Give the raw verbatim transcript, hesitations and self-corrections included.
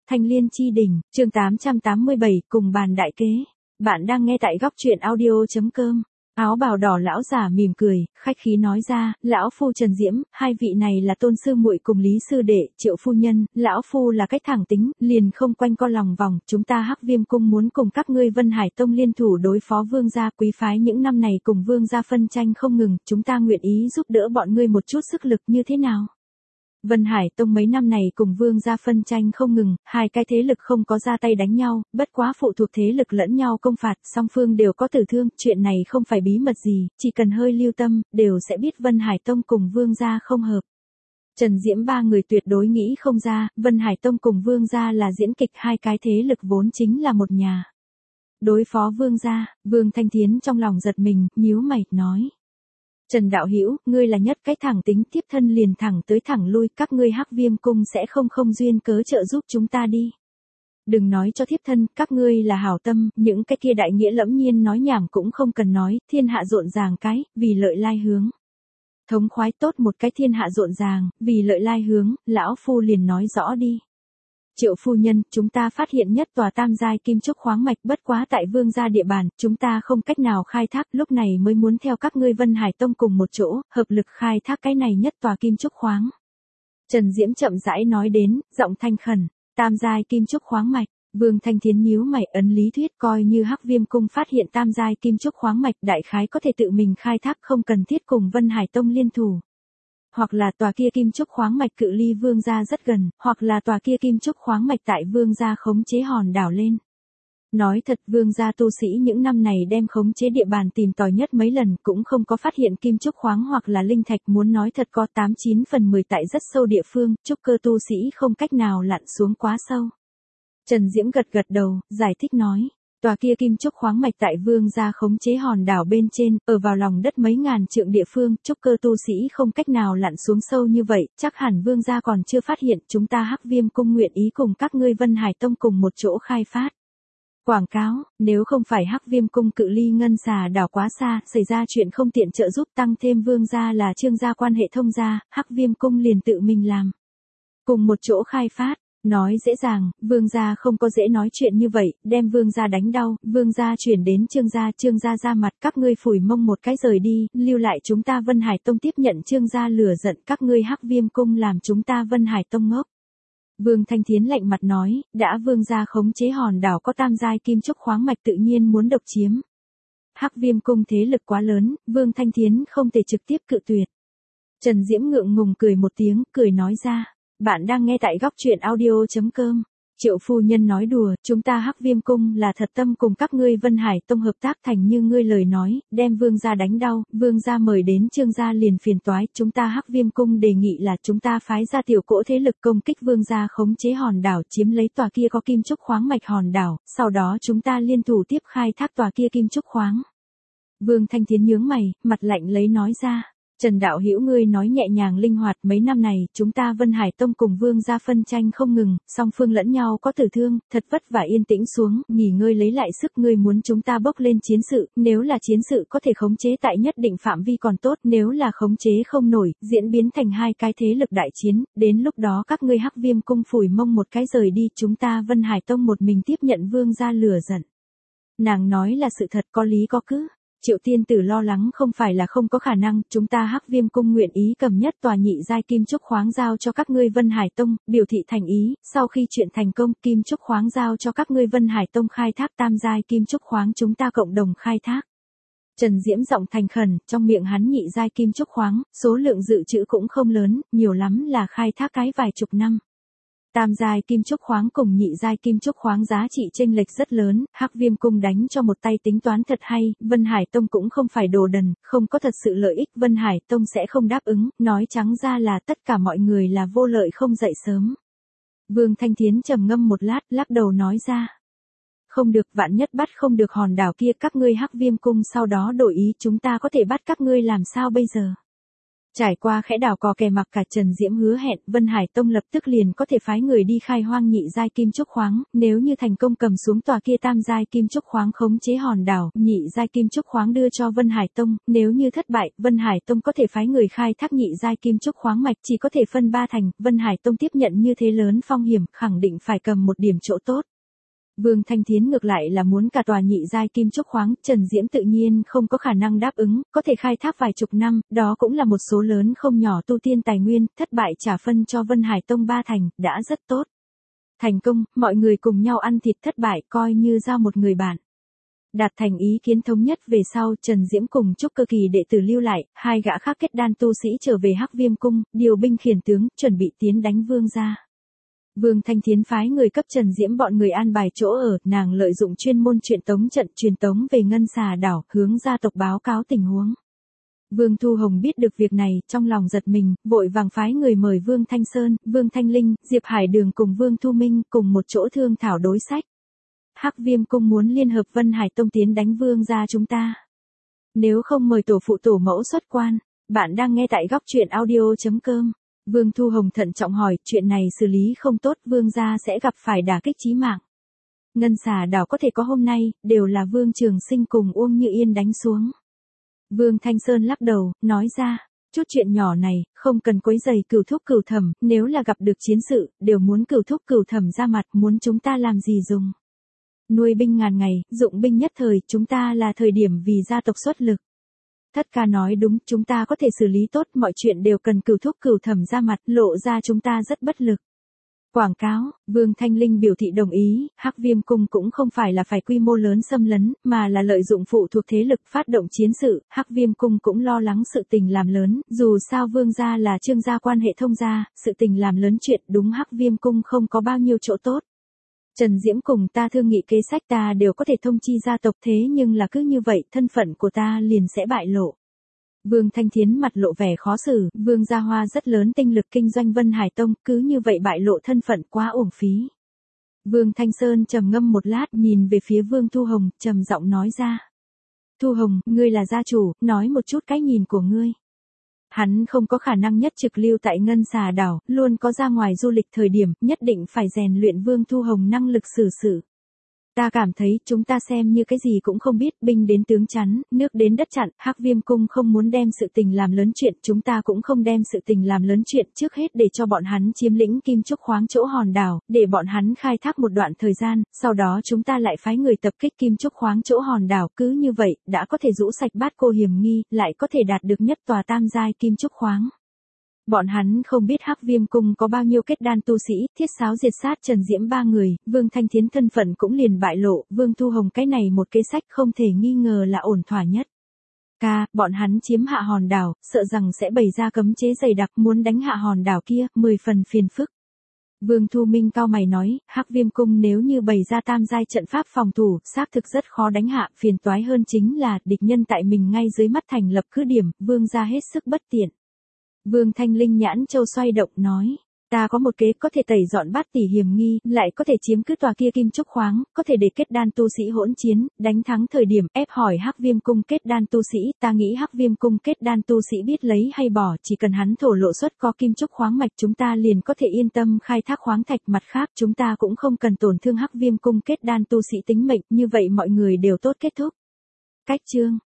Thanh Liên Chi Đỉnh, chương tám trăm tám mươi bảy, cùng bàn đại kế. Bạn đang nghe tại góc truyện audio chấm com. Áo bào đỏ lão giả mỉm cười, khách khí nói ra, lão phu Trần Diễm, hai vị này là tôn sư muội cùng Lý sư đệ, Triệu phu nhân, lão phu là cách thẳng tính, liền không quanh co lòng vòng, chúng ta Hắc Viêm cung muốn cùng các ngươi Vân Hải Tông liên thủ đối phó Vương gia, quý phái những năm này cùng Vương gia phân tranh không ngừng, chúng ta nguyện ý giúp đỡ bọn ngươi một chút sức lực như thế nào? Vân Hải Tông mấy năm này cùng Vương gia phân tranh không ngừng, hai cái thế lực không có ra tay đánh nhau, bất quá phụ thuộc thế lực lẫn nhau công phạt, song phương đều có tử thương, chuyện này không phải bí mật gì, chỉ cần hơi lưu tâm, đều sẽ biết Vân Hải Tông cùng Vương gia không hợp. Trần Diễm ba người tuyệt đối nghĩ không ra, Vân Hải Tông cùng Vương gia là diễn kịch, hai cái thế lực vốn chính là một nhà. Đối phó Vương gia, Vương Thanh Thiến trong lòng giật mình, nhíu mày, nói. Trần đạo hữu, ngươi là nhất cái thẳng tính, tiếp thân liền thẳng tới thẳng lui, các ngươi Hắc Viêm cung sẽ không không duyên cớ trợ giúp chúng ta đi. Đừng nói cho thiếp thân, các ngươi là hảo tâm, những cái kia đại nghĩa lẫm nhiên nói nhảm cũng không cần nói, thiên hạ rộn ràng cái, vì lợi lai hướng. Thống khoái tốt một cái thiên hạ rộn ràng, vì lợi lai hướng, lão phu liền nói rõ đi. Triệu phu nhân, chúng ta phát hiện nhất tòa tam giai kim trúc khoáng mạch, bất quá tại Vương gia địa bàn, chúng ta không cách nào khai thác, lúc này mới muốn theo các ngươi Vân Hải Tông cùng một chỗ, hợp lực khai thác cái này nhất tòa kim trúc khoáng. Trần Diễm chậm rãi nói đến, giọng thanh khẩn, tam giai kim trúc khoáng mạch. Vương Thanh Thiến nhíu mày, ấn lý thuyết coi như Hắc Viêm cung phát hiện tam giai kim trúc khoáng mạch, đại khái có thể tự mình khai thác, không cần thiết cùng Vân Hải Tông liên thủ. Hoặc là tòa kia kim trúc khoáng mạch cự ly Vương gia rất gần, hoặc là tòa kia kim trúc khoáng mạch tại Vương gia khống chế hòn đảo lên. Nói thật, Vương gia tu sĩ những năm này đem khống chế địa bàn tìm tòi nhất mấy lần, cũng không có phát hiện kim trúc khoáng hoặc là linh thạch, muốn nói thật có tám chín phần mười tại rất sâu địa phương, trúc cơ tu sĩ không cách nào lặn xuống quá sâu. Trần Diễm gật gật đầu, giải thích nói. Tòa kia kim trúc khoáng mạch tại Vương gia khống chế hòn đảo bên trên, ở vào lòng đất mấy ngàn trượng địa phương, trúc cơ tu sĩ không cách nào lặn xuống sâu như vậy, chắc hẳn Vương gia còn chưa phát hiện, chúng ta Hắc Viêm cung nguyện ý cùng các ngươi Vân Hải Tông cùng một chỗ khai phát. Quảng cáo, nếu không phải Hắc Viêm cung cự ly ngân xà đảo quá xa, xảy ra chuyện không tiện trợ giúp, tăng thêm Vương gia là Trương gia quan hệ thông gia, Hắc Viêm cung liền tự mình làm. Cùng một chỗ khai phát. Nói dễ dàng, Vương gia không có dễ nói chuyện như vậy, đem Vương gia đánh đau, Vương gia chuyển đến Trương gia, Trương gia ra mặt, các ngươi phủi mông một cái rời đi, lưu lại chúng ta Vân Hải Tông tiếp nhận Trương gia lửa giận, các ngươi Hắc Viêm cung làm chúng ta Vân Hải Tông ngốc. Vương Thanh Thiến lạnh mặt nói, đã Vương gia khống chế hòn đảo có tam giai kim trúc khoáng mạch tự nhiên muốn độc chiếm. Hắc Viêm cung thế lực quá lớn, Vương Thanh Thiến không thể trực tiếp cự tuyệt. Trần Diễm ngượng ngùng cười một tiếng, cười nói ra. Bạn đang nghe tại góc truyện audio chấm com. Triệu phu nhân nói đùa, chúng ta Hắc Viêm cung là thật tâm cùng các ngươi Vân Hải Tông hợp tác, thành như ngươi lời nói, đem Vương gia đánh đau, Vương gia mời đến Trương gia liền phiền toái, chúng ta Hắc Viêm cung đề nghị là chúng ta phái ra tiểu cỗ thế lực công kích Vương gia khống chế hòn đảo, chiếm lấy tòa kia có kim trúc khoáng mạch hòn đảo, sau đó chúng ta liên thủ tiếp khai thác tòa kia kim trúc khoáng. Vương Thanh Thiến nhướng mày, mặt lạnh lấy nói ra. Trần đạo hữu ngươi nói nhẹ nhàng linh hoạt, mấy năm này, chúng ta Vân Hải Tông cùng Vương gia phân tranh không ngừng, song phương lẫn nhau có tử thương, thật vất vả yên tĩnh xuống, nghỉ ngơi lấy lại sức, ngươi muốn chúng ta bốc lên chiến sự, nếu là chiến sự có thể khống chế tại nhất định phạm vi còn tốt, nếu là khống chế không nổi, diễn biến thành hai cái thế lực đại chiến, đến lúc đó các ngươi Hắc Viêm cung phủi mông một cái rời đi, chúng ta Vân Hải Tông một mình tiếp nhận Vương gia lửa giận. Nàng nói là sự thật, có lý có cứ. Triệu tiên tử lo lắng không phải là không có khả năng, chúng ta Hắc Viêm cung nguyện ý cầm nhất tòa nhị giai kim trúc khoáng giao cho các ngươi Vân Hải Tông, biểu thị thành ý, sau khi chuyện thành công, kim trúc khoáng giao cho các ngươi Vân Hải Tông khai thác tam giai kim trúc khoáng chúng ta cộng đồng khai thác. Trần Diễm giọng thành khẩn, trong miệng hắn nhị giai kim trúc khoáng, số lượng dự trữ cũng không lớn, nhiều lắm là khai thác cái vài chục năm. Tam giai kim trúc khoáng cùng nhị giai kim trúc khoáng giá trị chênh lệch rất lớn, Hắc Viêm cung đánh cho một tay tính toán thật hay, Vân Hải Tông cũng không phải đồ đần, không có thật sự lợi ích, Vân Hải Tông sẽ không đáp ứng, nói trắng ra là tất cả mọi người là vô lợi không dậy sớm. Vương Thanh Thiến trầm ngâm một lát, lắc đầu nói ra. Không được, vạn nhất bắt không được hòn đảo kia, các ngươi Hắc Viêm cung sau đó đổi ý, chúng ta có thể bắt các ngươi làm sao bây giờ? Trải qua khẽ đảo cò kè mặc cả, Trần Diễm hứa hẹn Vân Hải Tông lập tức liền có thể phái người đi khai hoang nhị giai kim trúc khoáng, nếu như thành công cầm xuống tòa kia tam giai kim trúc khoáng khống chế hòn đảo, nhị giai kim trúc khoáng đưa cho Vân Hải Tông, nếu như thất bại, Vân Hải Tông có thể phái người khai thác nhị giai kim trúc khoáng mạch, chỉ có thể phân ba thành, Vân Hải Tông tiếp nhận như thế lớn phong hiểm, khẳng định phải cầm một điểm chỗ tốt. Vương Thanh Thiến ngược lại là muốn cả tòa nhị giai kim trúc khoáng, Trần Diễm tự nhiên không có khả năng đáp ứng, có thể khai thác vài chục năm, đó cũng là một số lớn không nhỏ tu tiên tài nguyên, thất bại trả phân cho Vân Hải Tông ba thành, đã rất tốt. Thành công, mọi người cùng nhau ăn thịt, thất bại coi như giao một người bạn. Đạt thành ý kiến thống nhất về sau, Trần Diễm cùng Trúc Cơ Kỳ đệ tử lưu lại, hai gã khác kết đan tu sĩ trở về Hắc Viêm Cung, điều binh khiển tướng, chuẩn bị tiến đánh Vương gia. Vương Thanh Thiến phái người cấp Trần Diễm bọn người an bài chỗ ở, nàng lợi dụng chuyên môn truyền tống trận truyền tống về Ngân Xà đảo, hướng gia tộc báo cáo tình huống. Vương Thu Hồng biết được việc này, trong lòng giật mình, vội vàng phái người mời Vương Thanh Sơn, Vương Thanh Linh, Diệp Hải Đường cùng Vương Thu Minh cùng một chỗ thương thảo đối sách. Hắc Viêm Cung muốn liên hợp Vân Hải Tông tiến đánh Vương gia chúng ta. Nếu không mời tổ phụ tổ mẫu xuất quan. Bạn đang nghe tại góc truyện audio chấm com. Vương Thu Hồng thận trọng hỏi, chuyện này xử lý không tốt, Vương gia sẽ gặp phải đả kích chí mạng. Ngân Xà đảo có thể có hôm nay, đều là Vương Trường Sinh cùng Uông Như Yên đánh xuống. Vương Thanh Sơn lắc đầu, nói ra, chút chuyện nhỏ này, không cần quấy rầy Cửu Thúc Cửu Thẩm, nếu là gặp được chiến sự, đều muốn Cửu Thúc Cửu Thẩm ra mặt, muốn chúng ta làm gì dùng. Nuôi binh ngàn ngày, dụng binh nhất thời, chúng ta là thời điểm vì gia tộc xuất lực. Thất ca nói đúng, chúng ta có thể xử lý tốt, mọi chuyện đều cần Cửu Thúc Cửu Thẩm ra mặt, lộ ra chúng ta rất bất lực. Quảng cáo, Vương Thanh Linh biểu thị đồng ý, Hắc Viêm Cung cũng không phải là phải quy mô lớn xâm lấn, mà là lợi dụng phụ thuộc thế lực phát động chiến sự, Hắc Viêm Cung cũng lo lắng sự tình làm lớn, dù sao Vương gia là Trương gia quan hệ thông gia, sự tình làm lớn chuyện đúng Hắc Viêm Cung không có bao nhiêu chỗ tốt. Trần Diễm cùng ta thương nghị kế sách, ta đều có thể thông chi gia tộc, thế nhưng là cứ như vậy, thân phận của ta liền sẽ bại lộ. Vương Thanh Thiến mặt lộ vẻ khó xử, Vương gia hoa rất lớn tinh lực kinh doanh Vân Hải Tông, cứ như vậy bại lộ thân phận quá uổng phí. Vương Thanh Sơn trầm ngâm một lát, nhìn về phía Vương Thu Hồng, trầm giọng nói ra. Thu Hồng, ngươi là gia chủ, nói một chút cái nhìn của ngươi. Hắn không có khả năng nhất trực lưu tại Ngân Xà đảo, luôn có ra ngoài du lịch thời điểm, nhất định phải rèn luyện Vương Thu Hồng năng lực xử sự. Ta cảm thấy, chúng ta xem như cái gì cũng không biết, binh đến tướng chắn, nước đến đất chặn, Hắc Viêm Cung không muốn đem sự tình làm lớn chuyện, chúng ta cũng không đem sự tình làm lớn chuyện, trước hết để cho bọn hắn chiếm lĩnh kim trúc khoáng chỗ hòn đảo, để bọn hắn khai thác một đoạn thời gian, sau đó chúng ta lại phái người tập kích kim trúc khoáng chỗ hòn đảo, cứ như vậy, đã có thể rũ sạch bát cô hiểm nghi, lại có thể đạt được nhất tòa tam giai kim trúc khoáng. Bọn hắn không biết Hắc Viêm Cung có bao nhiêu kết đan tu sĩ, thiết sáo diệt sát Trần Diễm ba người, Vương Thanh Thiến thân phận cũng liền bại lộ, Vương Thu Hồng cái này một kế sách không thể nghi ngờ là ổn thỏa nhất. Ca, bọn hắn chiếm hạ hòn đảo, sợ rằng sẽ bày ra cấm chế dày đặc, muốn đánh hạ hòn đảo kia, mười phần phiền phức. Vương Thu Minh cao mày nói, Hắc Viêm Cung nếu như bày ra tam giai trận pháp phòng thủ, xác thực rất khó đánh hạ, phiền toái hơn chính là địch nhân tại mình ngay dưới mắt thành lập cứ điểm, Vương gia hết sức bất tiện. Vương Thanh Linh nhãn châu xoay động nói, ta có một kế có thể tẩy dọn bát tỷ hiểm nghi, lại có thể chiếm cứ tòa kia kim trúc khoáng, có thể để kết đan tu sĩ hỗn chiến, đánh thắng thời điểm, ép hỏi Hắc Viêm Cung kết đan tu sĩ, ta nghĩ Hắc Viêm Cung kết đan tu sĩ biết lấy hay bỏ, chỉ cần hắn thổ lộ xuất có kim trúc khoáng mạch chúng ta liền có thể yên tâm khai thác khoáng thạch, mặt khác chúng ta cũng không cần tổn thương Hắc Viêm Cung kết đan tu sĩ tính mệnh, như vậy mọi người đều tốt kết thúc. Cách chương